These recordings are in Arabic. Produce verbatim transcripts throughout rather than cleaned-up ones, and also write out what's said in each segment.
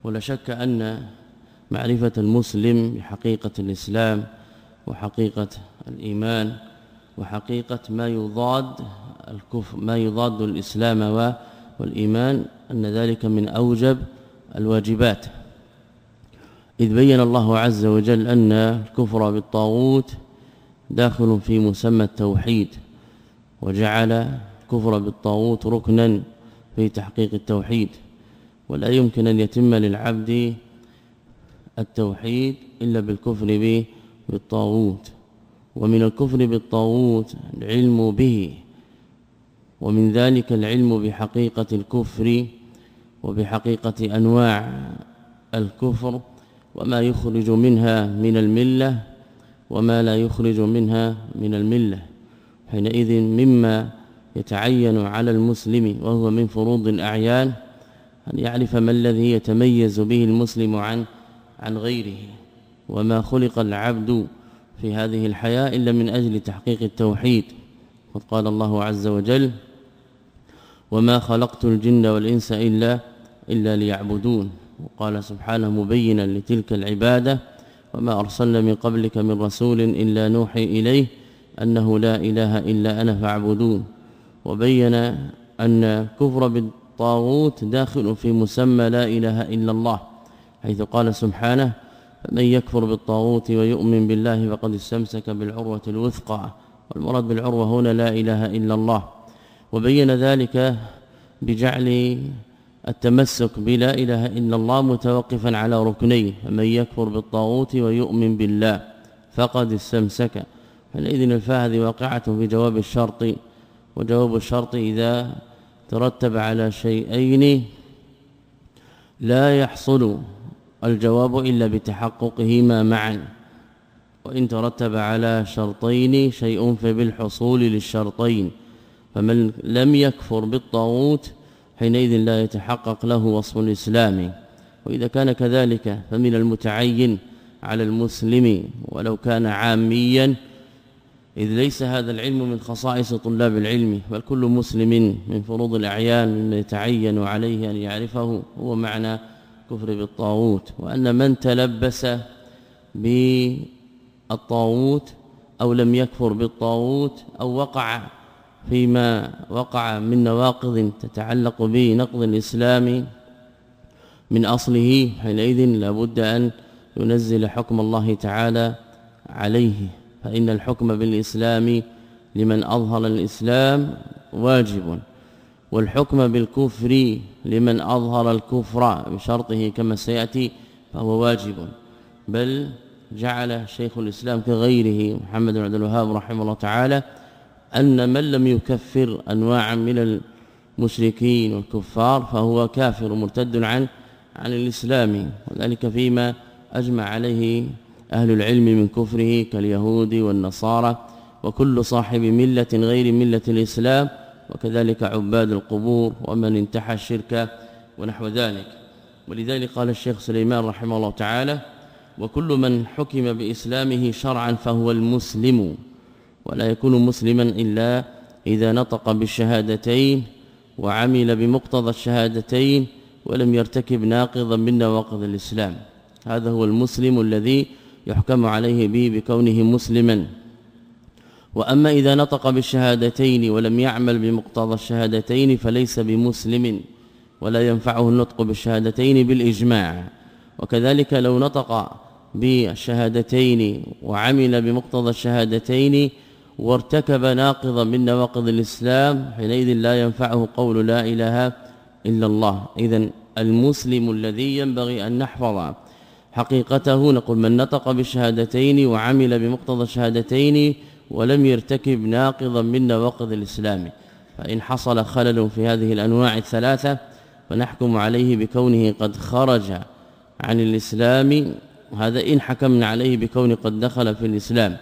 ولا شك أن معرفة المسلم بحقيقة الإسلام وحقيقة الإيمان وحقيقة ما يضاد الكفر ما يضاد الإسلام والإيمان أن ذلك من أوجب الواجبات، إذ بين الله عز وجل أن الكفر بالطاغوت داخل في مسمى التوحيد، وجعل الكفر بالطاغوت ركنا في تحقيق التوحيد، ولا يمكن أن يتم للعبد التوحيد إلا بالكفر به بالطاغوت. ومن الكفر بالطاغوت العلم به، ومن ذلك العلم بحقيقة الكفر وبحقيقة أنواع الكفر وما يخرج منها من الملة وما لا يخرج منها من الملة. حينئذ مما يتعين على المسلم وهو من فروض الأعيان أن يعرف ما الذي يتميز به المسلم عن عن غيره، وما خلق العبد في هذه الحياة إلا من أجل تحقيق التوحيد. قد قال الله عز وجل: وما خلقت الجن والإنس إلا إلا ليعبدون. وقال سبحانه مبينا لتلك العبادة: وما أرسلنا من قبلك من رسول إلا نوحي إليه أنه لا إله إلا أنا فاعبدون. وبين أن كفر بالطاغوت داخل في مسمى لا إله إلا الله، حيث قال سبحانه: فمن يكفر بالطاغوت ويؤمن بالله فقد استمسك بالعروة الوثقى، والمراد بالعروة هنا لا إله إلا الله. وبين ذلك بجعل التمسك بلا إله إلا الله متوقفا على ركنين: فمن يكفر بالطاغوت ويؤمن بالله فقد استمسك. فإذن الفاء هذه واقعة في جواب الشرط، وجواب الشرط إذا ترتب على شيئين لا يحصل الجواب إلا بتحققهما معا، وإن ترتب على شرطين شيء فبالحصول للشرطين. فمن لم يكفر بالطاغوت حينئذ لا يتحقق له وصف الإسلام. وإذا كان كذلك فمن المتعين على المسلم ولو كان عاميا، إذ ليس هذا العلم من خصائص طلاب العلم، بل كل مسلم من فروض الأعيان مما يتعين عليه أن يعرفه هو معنى كفر بالطاغوت. وأن من تلبس بالطاغوت أو لم يكفر بالطاغوت أو وقع فيما وقع من نواقض تتعلق بنقض الإسلام من أصله، حينئذ لابد أن ينزل حكم الله تعالى عليه، فإن الحكم بالإسلام لمن أظهر الإسلام واجب، والحكم بالكفر لمن أظهر الكفر بشرطه كما سيأتي فهو واجب. بل جعل شيخ الإسلام كغيره محمد بن عبد الوهاب رحمه الله تعالى أن من لم يكفر أنواعا من المشركين والكفار فهو كافر مرتد عن عن الإسلام، وذلك فيما أجمع عليه أهل العلم من كفره كاليهود والنصارى وكل صاحب ملة غير ملة الإسلام، وكذلك عباد القبور ومن انتحى الشرك ونحو ذلك. ولذلك قال الشيخ سليمان رحمه الله تعالى: وكل من حكم بإسلامه شرعا فهو المسلم، ولا يكون مسلما إلا إذا نطق بالشهادتين وعمل بمقتضى الشهادتين ولم يرتكب ناقضا من نواقض الإسلام. هذا هو المسلم الذي يحكم عليه به بكونه مسلما. وأما إذا نطق بالشهادتين ولم يعمل بمقتضى الشهادتين فليس بمسلم، ولا ينفعه النطق بالشهادتين بالإجماع. وكذلك لو نطق بالشهادتين وعمل بمقتضى الشهادتين وارتكب ناقضا من نواقض الإسلام حينئذ لا ينفعه قول لا إله إلا الله. إذن المسلم الذي ينبغي أن نحفظ حقيقته نقول من نطق بالشهادتين وعمل بمقتضى الشهادتين ولم يرتكب ناقضا من نواقض الإسلام. فإن حصل خلل في هذه الأنواع الثلاثة فنحكم عليه بكونه قد خرج عن الإسلام، هذا إن حكمنا عليه بكونه قد دخل في الإسلام.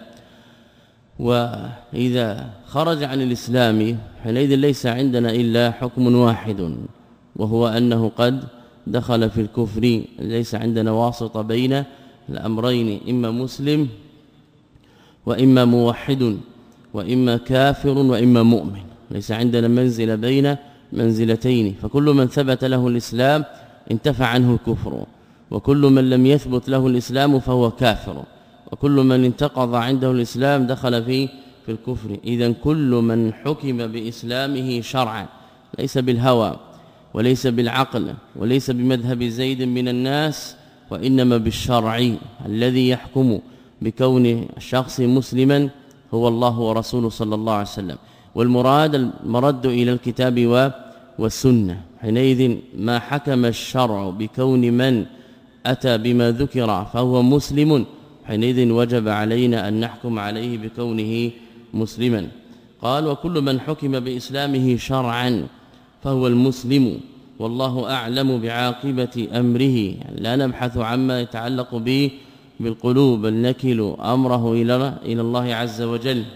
وإذا خرج عن الإسلام حينئذ ليس عندنا إلا حكم واحد، وهو أنه قد دخل في الكفر، ليس عندنا واسطة بين الأمرين، إما مسلم وإما موحد وإما كافر وإما مؤمن، ليس عندنا منزل بين منزلتين. فكل من ثبت له الإسلام انتفى عنه الكفر، وكل من لم يثبت له الإسلام فهو كافر، وكل من انتقض عنده الإسلام دخل في في الكفر. إذا كل من حكم بإسلامه شرعا ليس بالهوى وليس بالعقل وليس بمذهب زيد من الناس، وإنما بالشرع الذي يحكم بكون الشخص مسلما هو الله ورسوله صلى الله عليه وسلم. والمراد المرد إلى الكتاب والسنة. حينئذ ما حكم الشرع بكون من أتى بما ذكر فهو مسلم، حينئذ وجب علينا أن نحكم عليه بكونه مسلما. قال وكل من حكم بإسلامه شرعا فهو المسلم، والله أعلم بعاقبة أمره. يعني لا نبحث عما يتعلق به بالقلوب، بل نكل أمره إلى إلى الله عز وجل.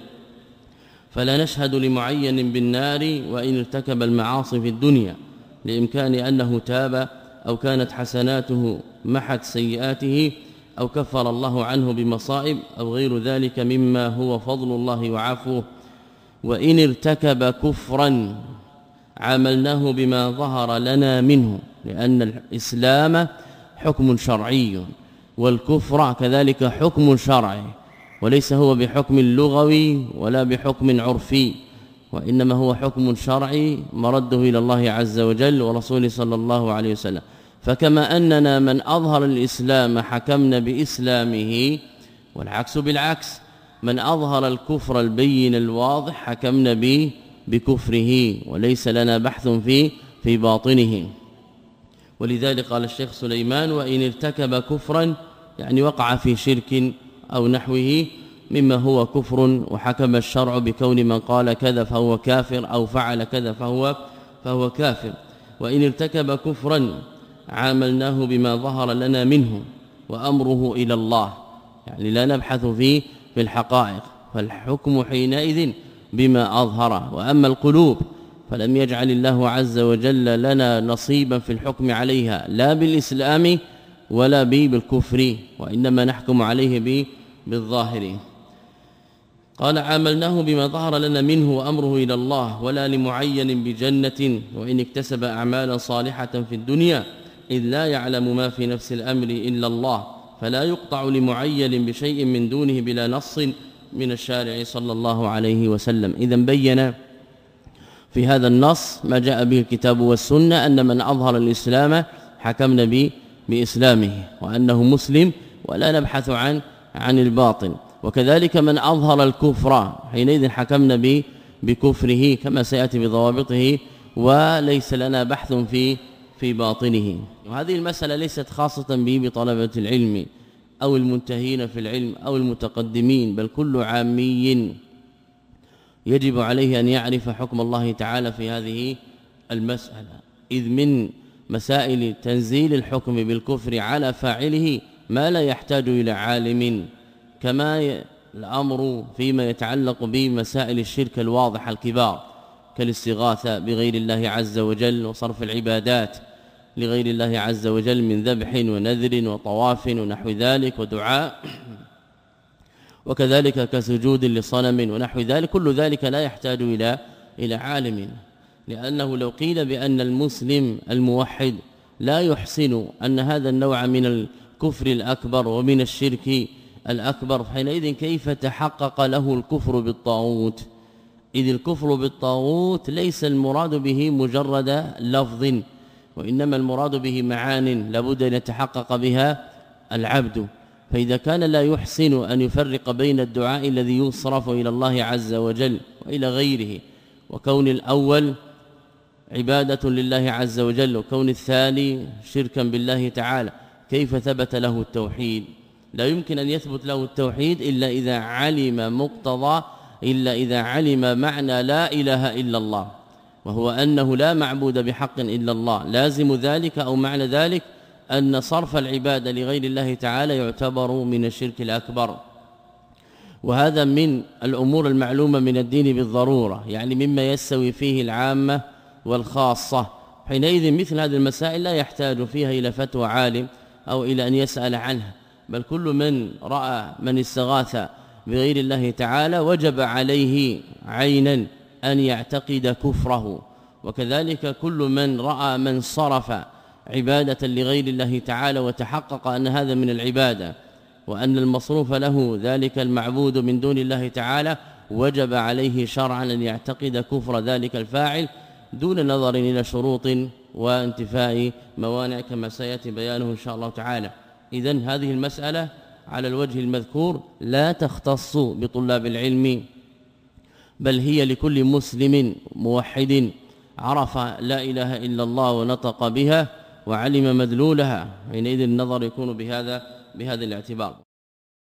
فلا نشهد لمعين بالنار وإن ارتكب المعاصي في الدنيا، لإمكان أنه تاب أو كانت حسناته محت سيئاته أو كفر الله عنه بمصائب أو غير ذلك مما هو فضل الله وعفوه. وإن ارتكب كفرا عاملناه بما ظهر لنا منه، لأن الإسلام حكم شرعي والكفر كذلك حكم شرعي، وليس هو بحكم لغوي ولا بحكم عرفي، وإنما هو حكم شرعي مرده إلى الله عز وجل ورسوله صلى الله عليه وسلم. فكما أننا من أظهر الإسلام حكمنا بإسلامه، والعكس بالعكس، من أظهر الكفر البين الواضح حكمنا به بكفره، وليس لنا بحث فيه في باطنه. ولذلك قال الشيخ سليمان وإن ارتكب كفرا يعني وقع في شرك أو نحوه مما هو كفر، وحكم الشرع بكون من قال كذا فهو كافر أو فعل كذا فهو فهو كافر. وإن ارتكب كفرا عاملناه بما ظهر لنا منه وأمره إلى الله، يعني لا نبحث فيه في الحقائق، فالحكم حينئذ بما أظهر. وأما القلوب فلم يجعل الله عز وجل لنا نصيبا في الحكم عليها لا بالإسلام ولا بالكفر، وإنما نحكم عليه به بالظاهر. قال عاملناه بما ظهر لنا منه وأمره إلى الله، ولا لمعين بجنة وإن اكتسب أعمالا صالحة في الدنيا، إذ لا يعلم ما في نفس الأمر إلا الله، فلا يقطع لمعين بشيء من دونه بلا نص من الشارع صلى الله عليه وسلم. إذا بين في هذا النص ما جاء به الكتاب والسنة أن من أظهر الإسلام حكمنا به بإسلامه وأنه مسلم، ولا نبحث عن عن الباطن. وكذلك من أظهر الكفر حينئذ حكمنا به بكفره كما سيأتي بضوابطه، وليس لنا بحث في في باطنه. وهذه المسألة ليست خاصة به بطلبة العلم أو المنتهين في العلم أو المتقدمين، بل كل عامي يجب عليه أن يعرف حكم الله تعالى في هذه المسألة، إذ من مسائل تنزيل الحكم بالكفر على فاعله ما لا يحتاج إلى عالم، كما الأمر فيما يتعلق بمسائل الشرك الواضحة الكبار كالاستغاثة بغير الله عز وجل وصرف العبادات لغير الله عز وجل من ذبح ونذر وطواف ونحو ذلك ودعاء، وكذلك كسجود لصنم ونحو ذلك. كل ذلك لا يحتاج إلى إلى عالم، لأنه لو قيل بأن المسلم الموحد لا يحسن أن هذا النوع من الكفر الأكبر ومن الشرك الأكبر، حينئذ كيف تحقق له الكفر بالطاغوت؟ إذ الكفر بالطاغوت ليس المراد به مجرد لفظ، وإنما المراد به معان لابد أن يتحقق بها العبد. فإذا كان لا يحسن أن يفرق بين الدعاء الذي يصرف إلى الله عز وجل وإلى غيره، وكون الأول عبادة لله عز وجل وكون الثاني شركا بالله تعالى، كيف ثبت له التوحيد؟ لا يمكن أن يثبت له التوحيد إلا إذا علم مقتضى إلا إذا علم معنى لا إله إلا الله، وهو أنه لا معبود بحق إلا الله. لازم ذلك أو معنى ذلك أن صرف العبادة لغير الله تعالى يعتبر من الشرك الأكبر، وهذا من الأمور المعلومة من الدين بالضرورة، يعني مما يستوي فيه العامة والخاصة. حينئذ مثل هذه المسائل لا يحتاج فيها إلى فتوى عالم أو إلى أن يسأل عنها، بل كل من رأى من استغاث بغير الله تعالى وجب عليه عينا أن يعتقد كفره، وكذلك كل من رأى من صرف عبادة لغير الله تعالى وتحقق أن هذا من العبادة وأن المصروف له ذلك المعبود من دون الله تعالى، وجب عليه شرعا أن يعتقد كفر ذلك الفاعل دون نظر إلى شروط وانتفاء موانع كما سيأتي بيانه إن شاء الله تعالى. إذن هذه المسألة على الوجه المذكور لا تختص بطلاب العلم، بل هي لكل مسلم موحد عرف لا إله إلا الله ونطق بها وعلم مدلولها، حينئذ النظر يكون بهذا بهذا الاعتبار.